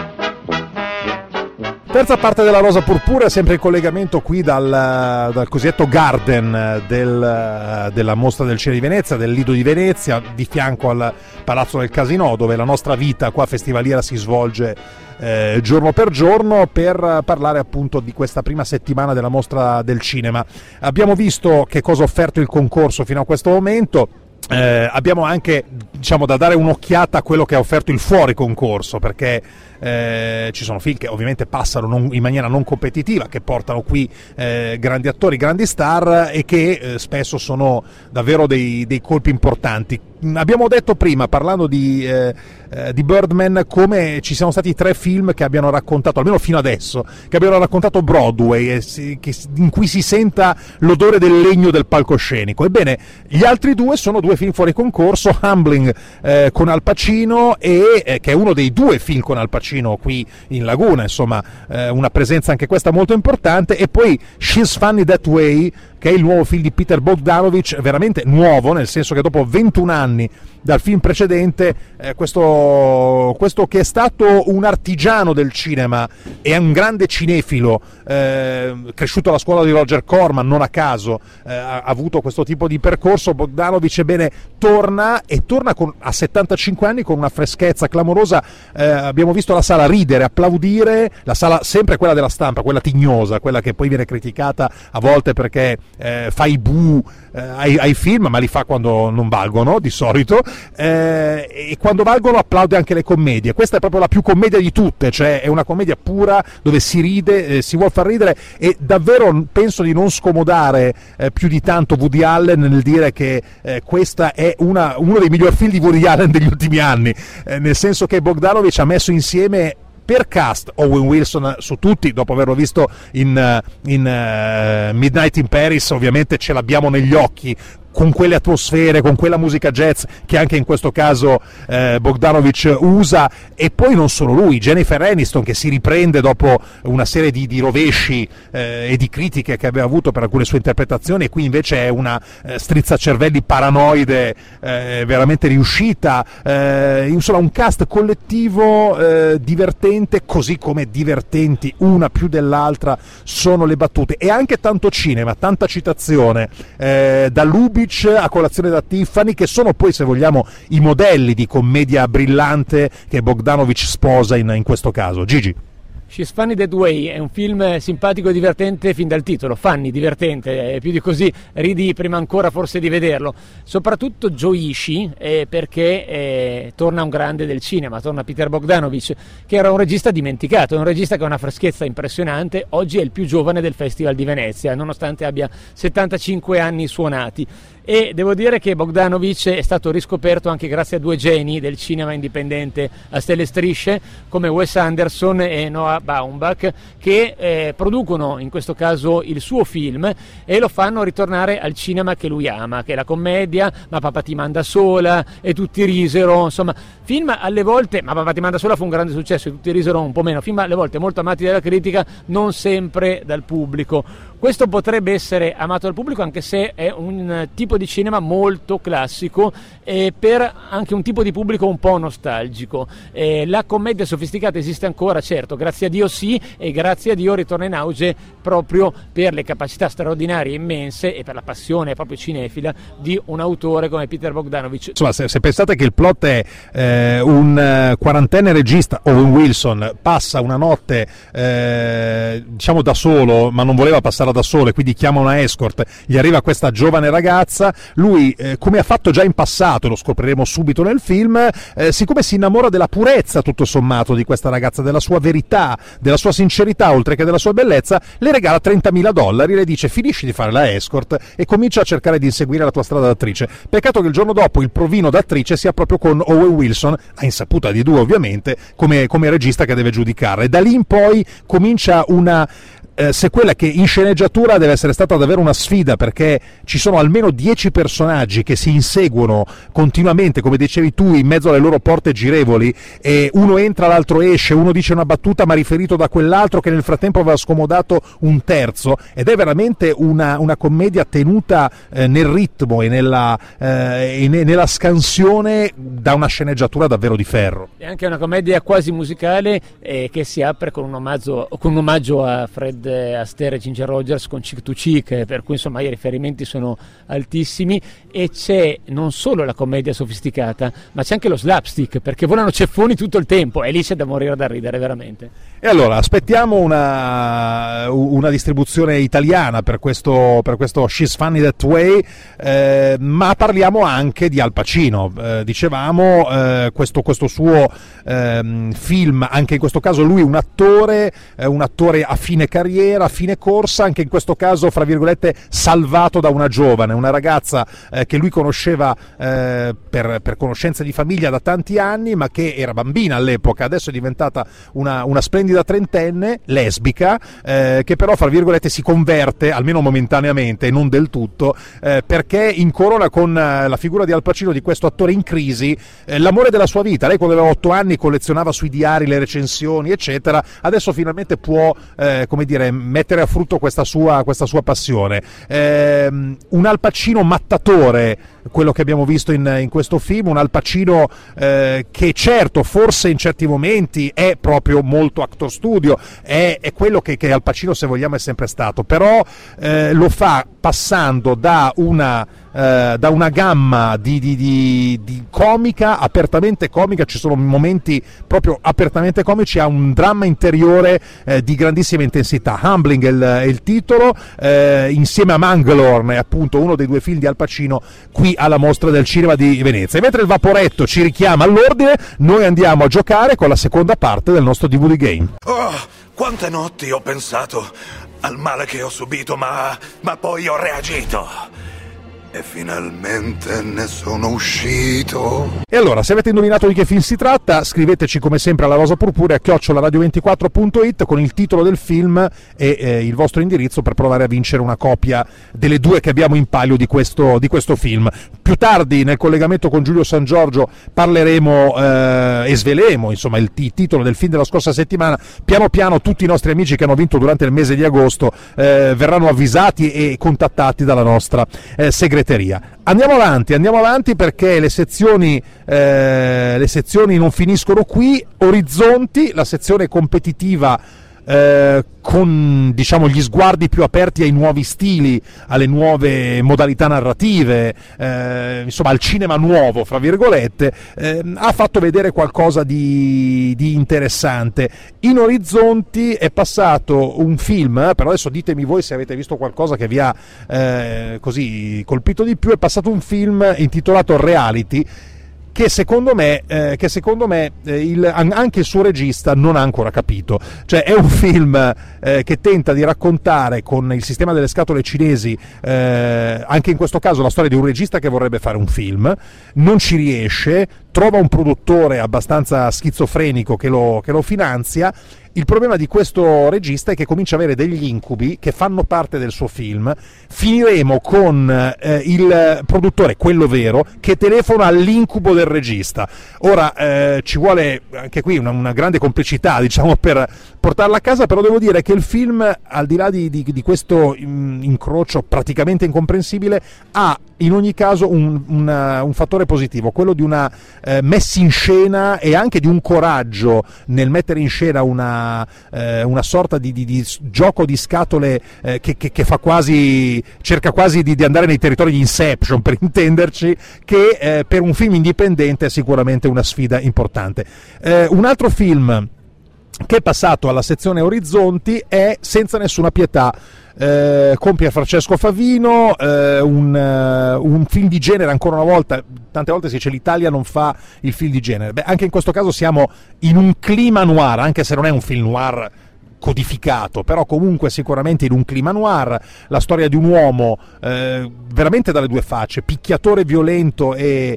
Terza parte della rosa purpurea, sempre in collegamento qui dal cosiddetto garden della mostra del cinema di Venezia, del Lido di Venezia, di fianco al Palazzo del Casino, dove la nostra vita qua festivaliera si svolge giorno per giorno, per parlare appunto di questa prima settimana della mostra del cinema. Abbiamo visto che cosa ha offerto il concorso fino a questo momento. Abbiamo anche, diciamo, da dare un'occhiata a quello che ha offerto il fuori concorso, perché ci sono film che ovviamente passano in maniera non competitiva, che portano qui grandi attori, grandi star, e che spesso sono davvero dei colpi importanti. Abbiamo detto prima, parlando di Birdman, come ci siano stati 3 film che abbiano raccontato, almeno fino adesso, che abbiano raccontato Broadway, in cui si senta l'odore del legno del palcoscenico. Ebbene, gli altri 2 sono 2 film fuori concorso: Humbling con Al Pacino, che è uno dei 2 film con Al Pacino qui in Laguna, insomma, una presenza anche questa molto importante, e poi She's Funny That Way, che è il nuovo film di Peter Bogdanovich, veramente nuovo, nel senso che dopo 21 anni dal film precedente, questo che è stato un artigiano del cinema e un grande cinefilo, cresciuto alla scuola di Roger Corman, non a caso ha avuto questo tipo di percorso. Bogdanovich, ebbene, torna a 75 anni con una freschezza clamorosa. Abbiamo visto la sala ridere, applaudire, la sala sempre quella della stampa, quella tignosa, quella che poi viene criticata a volte perché fa i bu ai film, ma li fa quando non valgono di solito, e quando valgono applaude anche le commedie. Questa è proprio la più commedia di tutte, cioè è una commedia pura dove si ride, si vuol far ridere, e davvero penso di non scomodare più di tanto Woody Allen nel dire che questa è uno dei migliori film di Woody Allen degli ultimi anni, nel senso che Bogdanovich ha messo insieme Per cast, Owen Wilson su tutti, dopo averlo visto in Midnight in Paris, ovviamente ce l'abbiamo negli occhi, con quelle atmosfere, con quella musica jazz che anche in questo caso Bogdanovich usa. E poi non solo lui, Jennifer Aniston, che si riprende dopo una serie di rovesci e di critiche che aveva avuto per alcune sue interpretazioni, e qui invece è una strizzacervelli paranoide veramente riuscita. Insomma, un cast collettivo divertente, così come divertenti una più dell'altra sono le battute, e anche tanto cinema, tanta citazione, da Lubitsch a Colazione da Tiffany, che sono poi, se vogliamo, i modelli di commedia brillante che Bogdanovich sposa in questo caso. Gigi. She's Funny That Way è un film simpatico e divertente fin dal titolo, funny, divertente, più di così ridi prima ancora forse di vederlo. Soprattutto gioisci perché torna un grande del cinema, torna Peter Bogdanovich, che era un regista dimenticato, è un regista che ha una freschezza impressionante, oggi è il più giovane del Festival di Venezia, nonostante abbia 75 anni suonati. E devo dire che Bogdanovich è stato riscoperto anche grazie a due geni del cinema indipendente a stelle strisce come Wes Anderson e Noah Baumbach, che producono in questo caso il suo film e lo fanno ritornare al cinema che lui ama, che è la commedia, Ma papà ti manda sola, e tutti risero, insomma film alle volte, Ma papà ti manda sola fu un grande successo e tutti risero un po' meno, film alle volte molto amati dalla critica, non sempre dal pubblico. Questo potrebbe essere amato dal pubblico anche se è un tipo di cinema molto classico e per anche un tipo di pubblico un po' nostalgico. La commedia sofisticata esiste ancora, certo, grazie a Dio sì, e grazie a Dio ritorna in auge proprio per le capacità straordinarie e immense e per la passione proprio cinefila di un autore come Peter Bogdanovich. Insomma, se pensate che il plot è un quarantenne regista, Owen Wilson, passa una notte diciamo da solo, ma non voleva passare da solo e quindi chiama una escort, gli arriva questa giovane ragazza, lui come ha fatto già in passato, lo scopriremo subito nel film, siccome si innamora della purezza tutto sommato di questa ragazza, della sua verità, della sua sincerità oltre che della sua bellezza, le regala $30.000, le dice finisci di fare la escort e comincia a cercare di inseguire la tua strada d'attrice. Peccato che il giorno dopo il provino d'attrice sia proprio con Owen Wilson, a insaputa di due ovviamente, come regista che deve giudicarla, e da lì in poi comincia una sequela che in sceneggiatura deve essere stata davvero una sfida, perché ci sono almeno 10 personaggi che si inseguono continuamente, come dicevi tu, in mezzo alle loro porte girevoli, e uno entra, l'altro esce, uno dice una battuta ma riferito da quell'altro che nel frattempo aveva scomodato un terzo, ed è veramente una commedia tenuta nel ritmo e nella scansione da una sceneggiatura davvero di ferro. È anche una commedia quasi musicale che si apre con un omaggio a Fred Astaire e Ginger Rogers con Cheek to Cheek, per cui insomma i riferimenti sono altissimi, e c'è non solo la commedia sofisticata ma c'è anche lo slapstick, perché volano ceffoni tutto il tempo e lì c'è da morire da ridere veramente. E allora aspettiamo una distribuzione italiana per questo She's Funny That Way, ma parliamo anche di Al Pacino. Dicevamo questo suo film, anche in questo caso lui un attore a fine carriera, a fine corsa, anche in questo caso fra virgolette salvato da una giovane, una ragazza che lui conosceva per conoscenza di famiglia da tanti anni, ma che era bambina all'epoca, adesso è diventata una splendida trentenne lesbica, che però fra virgolette si converte almeno momentaneamente e non del tutto, perché incorona con la figura di Al Pacino, di questo attore in crisi, l'amore della sua vita. Lei quando aveva 8 anni collezionava sui diari le recensioni eccetera, adesso finalmente può come dire mettere a frutto questa sua passione. Un Al Pacino mattatore, quello che abbiamo visto in questo film, un Al Pacino che certo forse in certi momenti è proprio molto actor studio, è quello che Al Pacino, se vogliamo, è sempre stato, però lo fa passando da una gamma di comica, apertamente comica, ci sono momenti proprio apertamente comici, a un dramma interiore di grandissima intensità. Humbling è il titolo, insieme a Mangalore, è appunto uno dei due film di Al Pacino qui alla Mostra del Cinema di Venezia. E mentre il Vaporetto ci richiama all'ordine, noi andiamo a giocare con la seconda parte del nostro DVD Game. Oh, quante notti ho pensato al male che ho subito, ma poi ho reagito. E finalmente ne sono uscito. E allora, se avete indovinato di che film si tratta, scriveteci come sempre alla rosapurpurea@radio24.it con il titolo del film e il vostro indirizzo per provare a vincere una copia delle 2 che abbiamo in palio di questo film. Più tardi, nel collegamento con Giulio San Giorgio, parleremo e sveleremo insomma il titolo del film della scorsa settimana. Piano piano tutti i nostri amici che hanno vinto durante il mese di agosto verranno avvisati e contattati dalla nostra segreteria. Andiamo avanti perché le sezioni non finiscono qui. Orizzonti, la sezione competitiva con diciamo gli sguardi più aperti ai nuovi stili, alle nuove modalità narrative, insomma al cinema nuovo fra virgolette, ha fatto vedere qualcosa di interessante. In Orizzonti è passato un film, però adesso ditemi voi se avete visto qualcosa che vi ha così colpito di più. È passato un film intitolato Reality, che secondo me anche il suo regista non ha ancora capito. Cioè è un film che tenta di raccontare con il sistema delle scatole cinesi, anche in questo caso la storia di un regista che vorrebbe fare un film, non ci riesce, trova un produttore abbastanza schizofrenico che lo finanzia. Il problema di questo regista è che comincia a avere degli incubi che fanno parte del suo film. Finiremo con il produttore, quello vero, che telefona all'incubo del regista. Ora ci vuole anche qui una grande complicità, diciamo, per portarla a casa, però devo dire che il film, al di là di questo incrocio praticamente incomprensibile, ha in ogni caso un fattore positivo, quello di una messa in scena e anche di un coraggio nel mettere in scena una sorta di gioco di scatole che fa quasi, cerca quasi di andare nei territori di Inception, per intenderci, che per un film indipendente è sicuramente una sfida importante. Un altro film che è passato alla sezione Orizzonti è Senza nessuna pietà, con Pierfrancesco Favino, un film di genere. Ancora una volta, tante volte si dice l'Italia non fa il film di genere. Beh, anche in questo caso siamo in un clima noir, anche se non è un film noir codificato, però comunque sicuramente in un clima noir, la storia di un uomo veramente dalle due facce, picchiatore violento e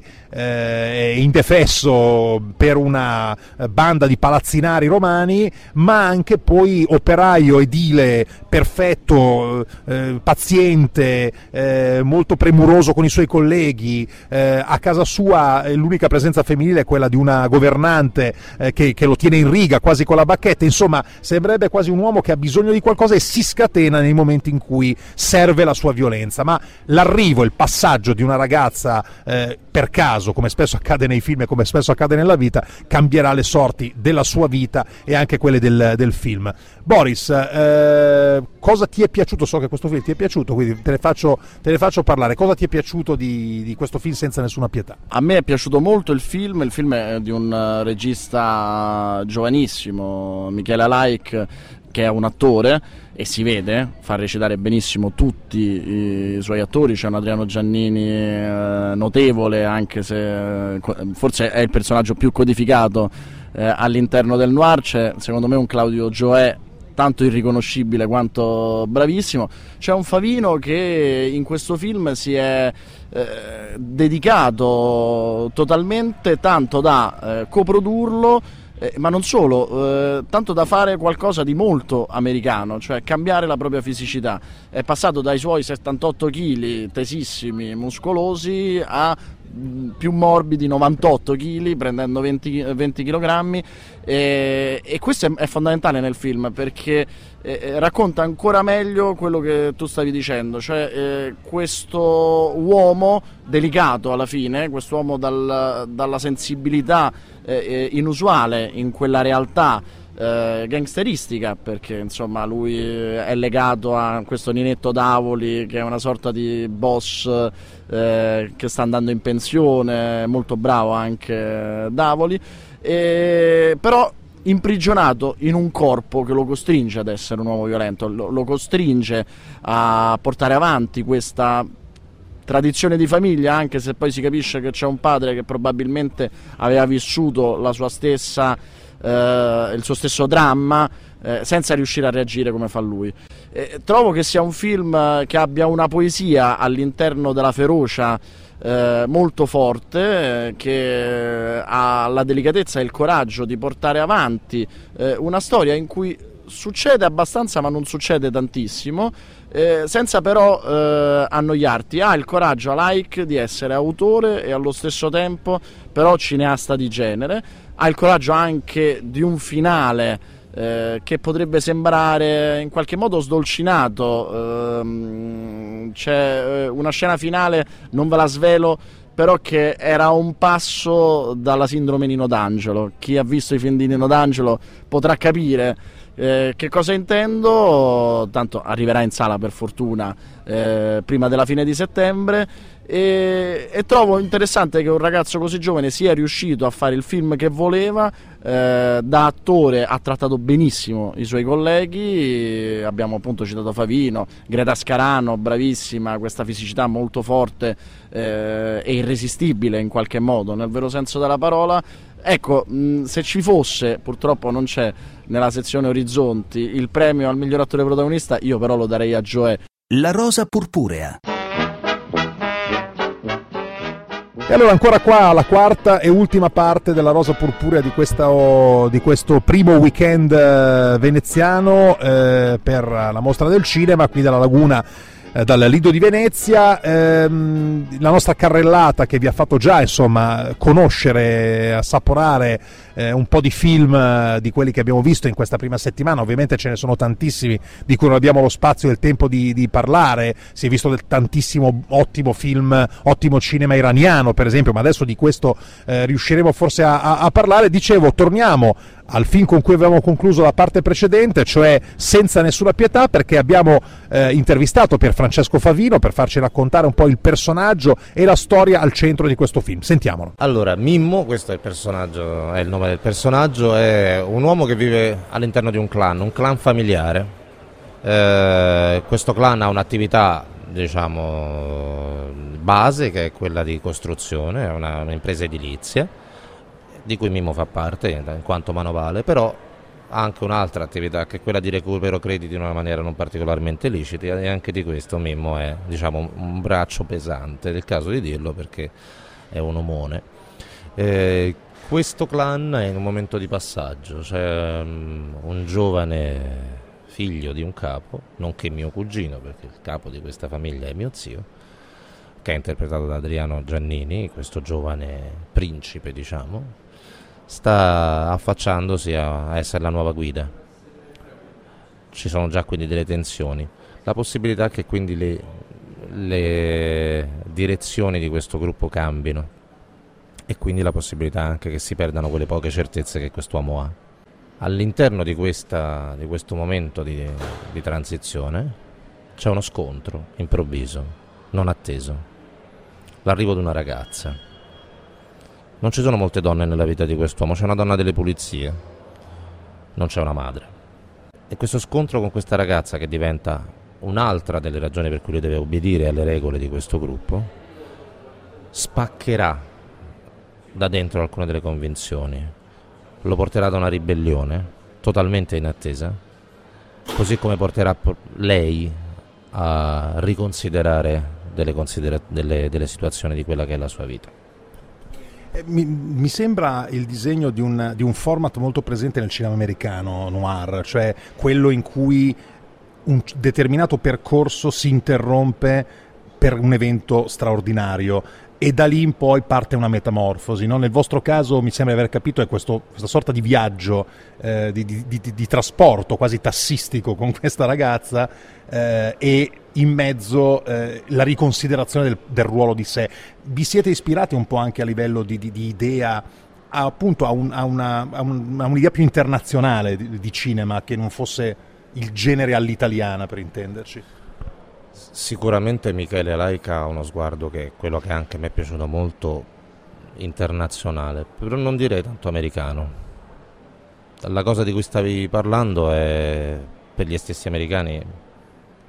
indefesso per una banda di palazzinari romani, ma anche poi operaio edile perfetto, paziente, molto premuroso con i suoi colleghi. A casa sua l'unica presenza femminile è quella di una governante che lo tiene in riga quasi con la bacchetta. Insomma, sembrerebbe quasi un uomo che ha bisogno di qualcosa e si scatena nei momenti in cui serve la sua violenza. Ma l'arrivo, il passaggio di una ragazza per caso, come spesso accade nei film e come spesso accade nella vita, cambierà le sorti della sua vita e anche quelle del film. Boris, cosa ti è piaciuto? So che questo film ti è piaciuto, quindi te ne faccio parlare. Cosa ti è piaciuto di questo film Senza nessuna pietà? A me è piaciuto molto il film è di un regista giovanissimo, Michele Laik, che è un attore e si vede, fa recitare benissimo tutti i suoi attori. C'è un Adriano Giannini notevole, anche se forse è il personaggio più codificato all'interno del noir. C'è secondo me un Claudio Gioè tanto irriconoscibile quanto bravissimo. C'è un Favino che in questo film si è dedicato totalmente, tanto da coprodurlo, ma non solo, tanto da fare qualcosa di molto americano, cioè cambiare la propria fisicità. È passato dai suoi 78 kg tesissimi, muscolosi, a più morbidi 98 kg, prendendo 20 kg, e questo è fondamentale nel film, perché racconta ancora meglio quello che tu stavi dicendo, cioè questo uomo delicato alla fine, quest'uomo dalla sensibilità inusuale in quella realtà gangsteristica, perché insomma lui è legato a questo Ninetto Davoli, che è una sorta di boss che sta andando in pensione, molto bravo anche Davoli, però imprigionato in un corpo che lo costringe ad essere un uomo violento, lo costringe a portare avanti questa tradizione di famiglia, anche se poi si capisce che c'è un padre che probabilmente aveva vissuto la sua stessa il suo stesso dramma, senza riuscire a reagire come fa lui. Trovo che sia un film che abbia una poesia all'interno della ferocia molto forte, che ha la delicatezza e il coraggio di portare avanti una storia in cui succede abbastanza ma non succede tantissimo, senza però annoiarti. Ha il coraggio, Like, di essere autore e allo stesso tempo però cineasta di genere. Ha il coraggio anche di un finale che potrebbe sembrare in qualche modo sdolcinato. C'è una scena finale, non ve la svelo, però che era un passo dalla sindrome Nino D'Angelo. Chi ha visto i film di Nino D'Angelo potrà capire che cosa intendo. Tanto arriverà in sala per fortuna prima della fine di settembre, e trovo interessante che un ragazzo così giovane sia riuscito a fare il film che voleva. Da attore ha trattato benissimo i suoi colleghi, abbiamo appunto citato Favino, Greta Scarano, bravissima, questa fisicità molto forte e irresistibile in qualche modo, nel vero senso della parola. Ecco, se ci fosse, purtroppo non c'è nella sezione Orizzonti, il premio al miglior attore protagonista, io però lo darei a Joe. La rosa purpurea. E allora ancora qua la quarta e ultima parte della rosa purpurea di questo primo weekend veneziano per la mostra del cinema qui dalla Laguna, dal Lido di Venezia. La nostra carrellata che vi ha fatto già insomma conoscere, assaporare un po' di film di quelli che abbiamo visto in questa prima settimana. Ovviamente ce ne sono tantissimi di cui non abbiamo lo spazio e il tempo di parlare. Si è visto tantissimo ottimo film, ottimo cinema iraniano per esempio, ma adesso di questo riusciremo forse a parlare. Dicevo, torniamo al film con cui avevamo concluso la parte precedente, cioè Senza nessuna pietà, perché abbiamo intervistato Pierfrancesco Favino per farci raccontare un po' il personaggio e la storia al centro di questo film. Sentiamolo. Allora, Mimmo, questo è il personaggio, è il nome del personaggio, è un uomo che vive all'interno di un clan familiare. Questo clan ha un'attività, diciamo, base, che è quella di costruzione, è un'impresa edilizia, di cui Mimmo fa parte in quanto manovale, però ha anche un'altra attività che è quella di recupero crediti in una maniera non particolarmente licita, e anche di questo Mimmo è, diciamo, un braccio pesante, è il caso di dirlo perché è un omone. Questo clan è in un momento di passaggio, c'è un giovane figlio di un capo, nonché mio cugino, perché il capo di questa famiglia è mio zio, che è interpretato da Adriano Giannini, questo giovane principe, diciamo, sta affacciandosi a essere la nuova guida. Ci sono già quindi delle tensioni, la possibilità che quindi le direzioni di questo gruppo cambino, e quindi la possibilità anche che si perdano quelle poche certezze che quest'uomo ha. All'interno di questo momento di transizione c'è uno scontro improvviso, non atteso, l'arrivo di una ragazza. Non ci sono molte donne nella vita di quest'uomo, c'è una donna delle pulizie, non c'è una madre. E questo scontro con questa ragazza, che diventa un'altra delle ragioni per cui lui deve obbedire alle regole di questo gruppo, spaccherà da dentro alcune delle convinzioni, lo porterà da una ribellione totalmente inattesa, così come porterà lei a riconsiderare delle situazioni di quella che è la sua vita. Mi sembra il disegno di un format molto presente nel cinema americano noir, cioè quello in cui un determinato percorso si interrompe per un evento straordinario e da lì in poi parte una metamorfosi, no? Nel vostro caso mi sembra di aver capito è questa sorta di viaggio, di trasporto quasi tassistico con questa ragazza, e in mezzo la riconsiderazione del ruolo di sé. Vi siete ispirati un po' anche a livello di idea appunto a un'idea più internazionale di cinema, che non fosse il genere all'italiana, per intenderci? Sicuramente Michele Laica ha uno sguardo che è quello che anche a me è piaciuto molto, internazionale, però non direi tanto americano. La cosa di cui stavi parlando è, per gli stessi americani,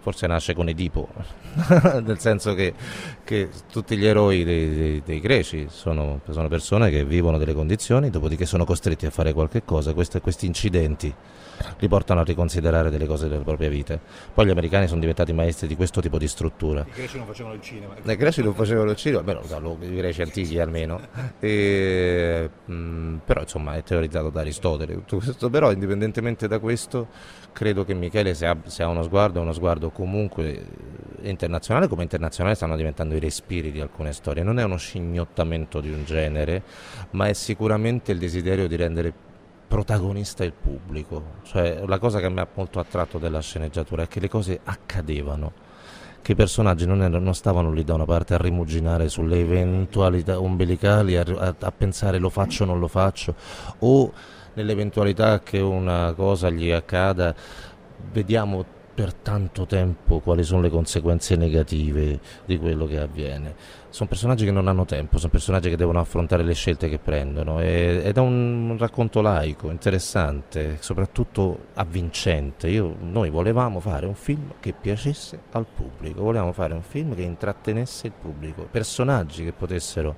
forse nasce con Edipo, nel senso che tutti gli eroi dei greci sono persone che vivono delle condizioni, dopodiché sono costretti a fare qualche cosa, questi incidenti li portano a riconsiderare delle cose della propria vita. Poi gli americani sono diventati maestri di questo tipo di struttura. I greci non facevano il cinema. I greci non facevano il cinema, i greci antichi almeno, però insomma è teorizzato da Aristotele tutto questo. Però indipendentemente da questo credo che Michele se ha uno sguardo comunque internazionale, come internazionale stanno diventando i respiri di alcune storie. Non è uno scignotamento di un genere, ma è sicuramente il desiderio di rendere protagonista il pubblico. Cioè, la cosa che mi ha molto attratto della sceneggiatura è che le cose accadevano, che i personaggi non stavano lì da una parte a rimuginare sulle eventualità ombelicali, a pensare lo faccio o non lo faccio, o nell'eventualità che una cosa gli accada vediamo per tanto tempo quali sono le conseguenze negative di quello che avviene. Sono personaggi che non hanno tempo, sono personaggi che devono affrontare le scelte che prendono, ed è un racconto laico, interessante, soprattutto avvincente. Noi volevamo fare un film che piacesse al pubblico, volevamo fare un film che intrattenesse il pubblico, personaggi che potessero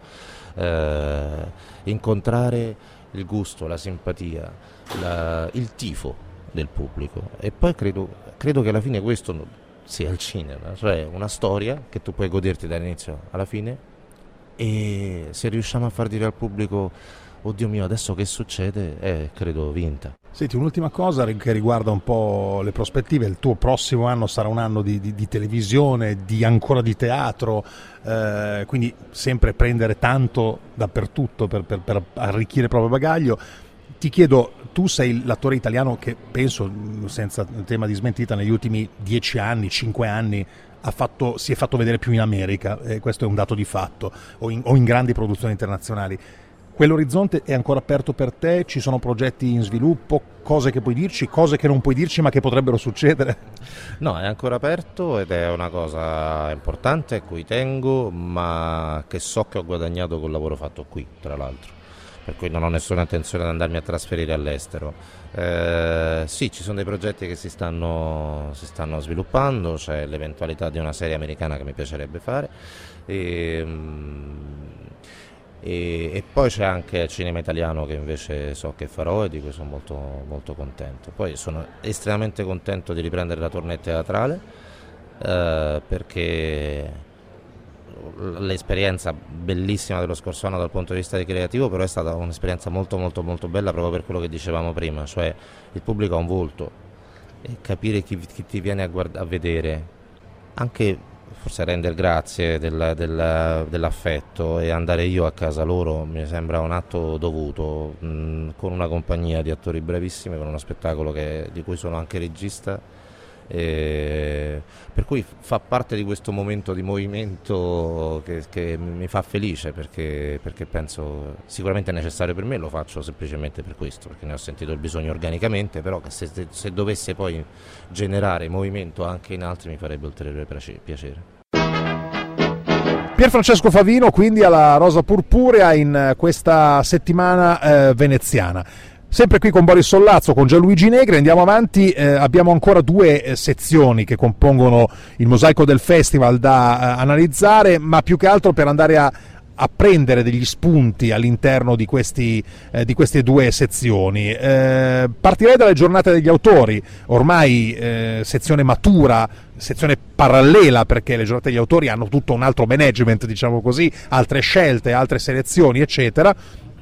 incontrare il gusto, la simpatia, il tifo del pubblico. E poi credo che alla fine questo sia il cinema, cioè una storia che tu puoi goderti dall'inizio alla fine, e se riusciamo a far dire al pubblico oddio mio adesso che succede, è credo vinta. Senti, un'ultima cosa che riguarda un po' le prospettive. Il tuo prossimo anno sarà un anno di televisione, ancora di teatro, quindi sempre prendere tanto dappertutto per arricchire il proprio bagaglio. Ti chiedo, tu sei l'attore italiano che penso, senza tema di smentita, negli ultimi 10 anni, 5 anni si è fatto vedere più in America, questo è un dato di fatto, o in grandi produzioni internazionali. Quell'orizzonte è ancora aperto per te? Ci sono progetti in sviluppo, cose che puoi dirci, cose che non puoi dirci ma che potrebbero succedere? No, è ancora aperto ed è una cosa importante a cui tengo, ma che so che ho guadagnato col lavoro fatto qui, tra l'altro. Per cui non ho nessuna intenzione di andarmi a trasferire all'estero. Sì, ci sono dei progetti che si stanno sviluppando, c'è l'eventualità di una serie americana che mi piacerebbe fare, e poi c'è anche il cinema italiano che invece so che farò e di cui sono molto, molto contento. Poi sono estremamente contento di riprendere la tournée teatrale, perché l'esperienza bellissima dello scorso anno dal punto di vista creativo, però è stata un'esperienza molto molto molto bella proprio per quello che dicevamo prima, cioè il pubblico ha un volto e capire chi ti viene a vedere, anche forse rendere grazie dell'affetto, e andare io a casa loro mi sembra un atto dovuto, con una compagnia di attori bravissimi, con uno spettacolo di cui sono anche regista. Per cui fa parte di questo momento di movimento che mi fa felice, perché penso sicuramente è necessario per me, lo faccio semplicemente per questo, perché ne ho sentito il bisogno organicamente, però che se dovesse poi generare movimento anche in altri mi farebbe ulteriore piacere. Pierfrancesco Favino quindi alla Rosa Purpurea in questa settimana veneziana. Sempre qui con Boris Sollazzo, con Gianluigi Negri, andiamo avanti, abbiamo ancora 2 sezioni che compongono il mosaico del festival da analizzare, ma più che altro per andare a prendere degli spunti all'interno di queste 2 sezioni. Partirei dalle giornate degli autori, ormai sezione matura, sezione parallela, perché le giornate degli autori hanno tutto un altro management, diciamo così, altre scelte, altre selezioni, eccetera.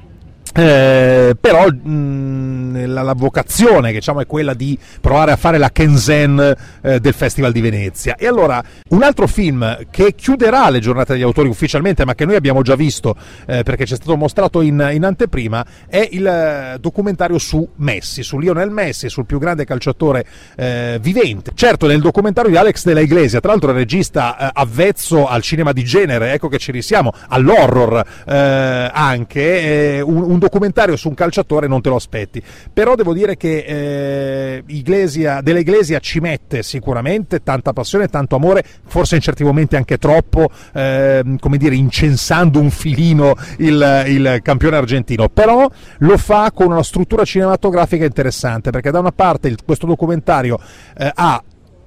Però la vocazione, diciamo, è quella di provare a fare la Kensen del Festival di Venezia. E allora un altro film che chiuderà le giornate degli autori ufficialmente, ma che noi abbiamo già visto perché ci è stato mostrato in anteprima, è il documentario su Messi, su Lionel Messi, sul più grande calciatore vivente. Certo, nel documentario di Alex de la Iglesia, tra l'altro regista avvezzo al cinema di genere, ecco che ci risiamo, all'horror anche, un documentario su un calciatore non te lo aspetti, però devo dire che della Iglesia ci mette sicuramente tanta passione, tanto amore, forse in certi momenti anche troppo, come dire, incensando un filino il campione argentino, però lo fa con una struttura cinematografica interessante, perché da una parte questo documentario ha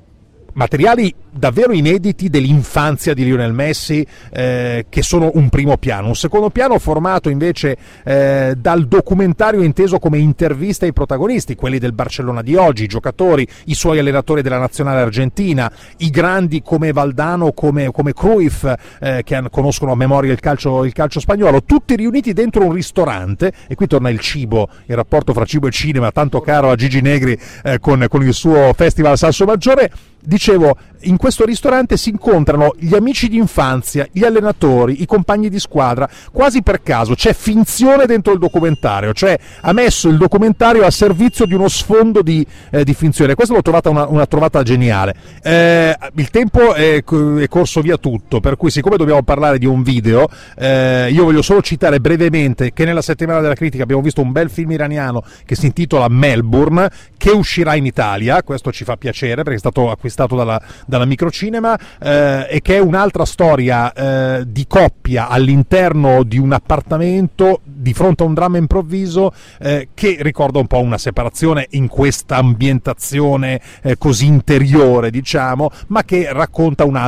materiali davvero inediti dell'infanzia di Lionel Messi, che sono un primo piano. Un secondo piano formato invece dal documentario inteso come intervista ai protagonisti, quelli del Barcellona di oggi, i giocatori, i suoi allenatori della nazionale argentina, i grandi come Valdano, come Cruyff, che conoscono a memoria il calcio spagnolo, tutti riuniti dentro un ristorante. E qui torna il cibo, il rapporto fra cibo e cinema, tanto caro a Gigi Negri con il suo Festival Salso Maggiore. Dicevo, in questo ristorante si incontrano gli amici di infanzia, gli allenatori, i compagni di squadra, quasi per caso. C'è finzione dentro il documentario, cioè ha messo il documentario a servizio di uno sfondo di finzione. Questa l'ho trovata una trovata geniale. Il tempo è corso via tutto, per cui siccome dobbiamo parlare di un video, io voglio solo citare brevemente che nella settimana della critica abbiamo visto un bel film iraniano che si intitola Melbourne, che uscirà in Italia. Questo ci fa piacere perché è stato acquistato dalla Microcinema, e che è un'altra storia di coppia all'interno di un appartamento di fronte a un dramma improvviso, che ricorda un po' una separazione in questa ambientazione così interiore, diciamo, ma che racconta un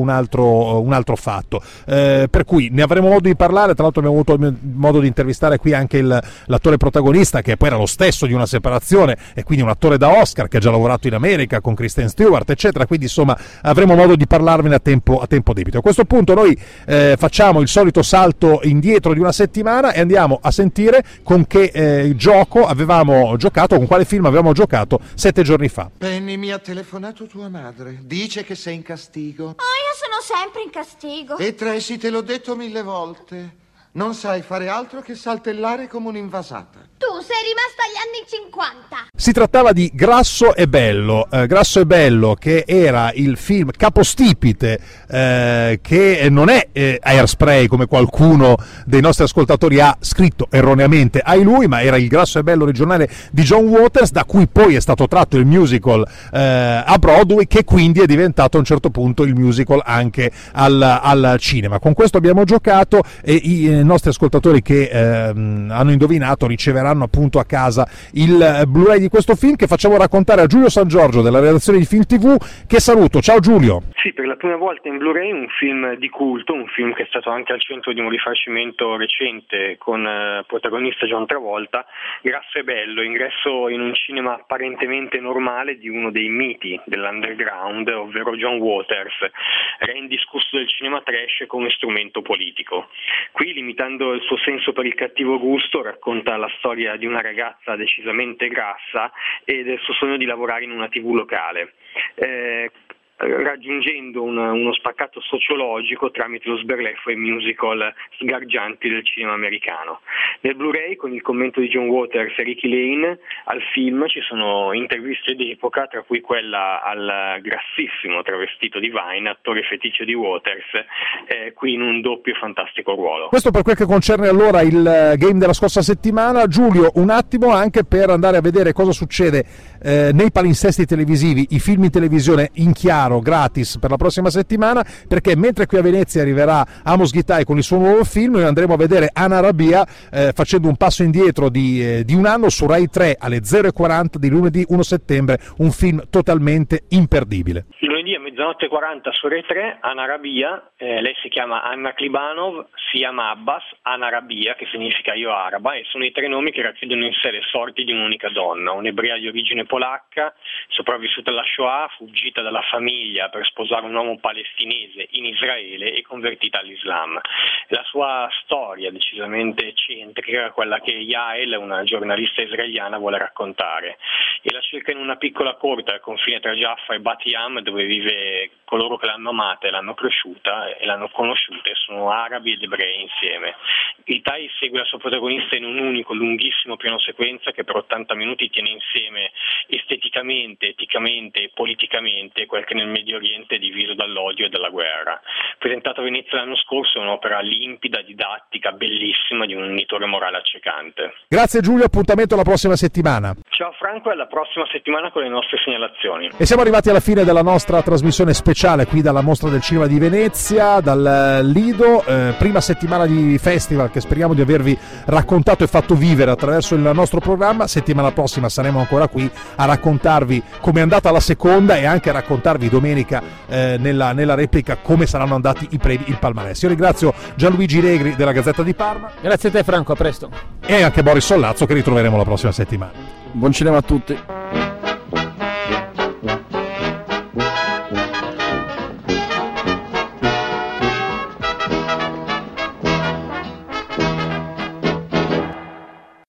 altro fatto, per cui ne avremo modo di parlare. Tra l'altro abbiamo avuto modo di intervistare qui anche l'attore protagonista, che poi era lo stesso di una separazione e quindi un attore da Oscar che ha già lavorato in America con Kristen Stewart, eccetera. Quindi insomma avremo modo di parlarvene a tempo debito. A questo punto noi facciamo il solito salto indietro di una settimana e andiamo a sentire con che gioco avevamo giocato, con quale film avevamo giocato 7 giorni fa. Penny, mi ha telefonato tua madre, dice che sei in castigo. Oh, io sono sempre in castigo. E Tracy, te l'ho detto 1000 volte, non sai fare altro che saltellare come un'invasata. Tu sei rimasta agli anni 50. Si trattava di Grasso e Bello, Grasso e Bello, che era il film capostipite, che non è Hairspray come qualcuno dei nostri ascoltatori ha scritto erroneamente ai lui, ma era il Grasso e Bello originale di John Waters, da cui poi è stato tratto il musical a Broadway, che quindi è diventato a un certo punto il musical anche al cinema. Con questo abbiamo giocato e i nostri ascoltatori che hanno indovinato riceveranno appunto a casa il Blu-ray di questo film, che facciamo raccontare a Giulio San Giorgio della redazione di Film TV, che saluto. Ciao Giulio. Sì, per la prima volta in Blu-ray un film di culto, un film che è stato anche al centro di un rifacimento recente con protagonista John Travolta. Grasso e Bello, ingresso in un cinema apparentemente normale di uno dei miti dell'underground, ovvero John Waters, re indiscusso del cinema trash come strumento politico. Qui, limitando il suo senso per il cattivo gusto, racconta la storia di una ragazza decisamente grassa e del suo sogno di lavorare in una TV locale, raggiungendo uno spaccato sociologico tramite lo sberleffo e musical sgargianti del cinema americano. Nel Blu-ray, con il commento di John Waters e Ricky Lane al film, ci sono interviste d'epoca, tra cui quella al grassissimo travestito di Vine, attore feticcio di Waters, qui in un doppio fantastico ruolo. Questo per quel che concerne allora il game della scorsa settimana. Giulio, un attimo anche per andare a vedere cosa succede nei palinsesti televisivi, i film in televisione in chiaro gratis per la prossima settimana, perché mentre qui a Venezia arriverà Amos Ghitai con il suo nuovo film, noi andremo a vedere Anna Rabia facendo un passo indietro di un anno su Rai 3 alle 0:40 di lunedì 1 settembre, un film totalmente imperdibile. Lunedì a 00:40 su Rai 3, Anna Rabia, lei si chiama Anna Klibanov, si chiama Abbas, Anna Rabia, che significa io araba, e sono i 3 nomi che racchiudono in sé le sorti di un'unica donna, un'ebrea di origine polacca, sopravvissuta alla Shoah, fuggita dalla famiglia per sposare un uomo palestinese in Israele e convertita all'Islam. La sua storia decisamente eccentrica è quella che Yael, una giornalista israeliana, vuole raccontare, e la cerca in una piccola corte al confine tra Jaffa e Bat Yam, dove vive coloro che l'hanno amata e l'hanno cresciuta e l'hanno conosciuta, e sono arabi ed ebrei insieme. Il Tai segue la sua protagonista in un unico lunghissimo piano sequenza che per 80 minuti tiene insieme esteticamente, eticamente e politicamente quel che nel Medio Oriente è diviso dall'odio e dalla guerra. Presentato a Venezia l'anno scorso, è un'opera limpida, didattica, bellissima, di un unitore morale accecante. Grazie Giulio, appuntamento alla prossima settimana. Ciao Franco, e alla prossima settimana con le nostre segnalazioni. E siamo arrivati alla fine della nostra trasmissione speciale qui dalla Mostra del Cinema di Venezia, dal Lido, prima settimana di festival che speriamo di avervi raccontato e fatto vivere attraverso il nostro programma. Settimana prossima saremo ancora qui a raccontare raccontarvi come è andata la seconda e anche raccontarvi domenica nella replica come saranno andati i premi, il palmarès. Io ringrazio Gianluigi Negri della Gazzetta di Parma. Grazie a te Franco, a presto. E anche Boris Sollazzo, che ritroveremo la prossima settimana. Buon cinema a tutti.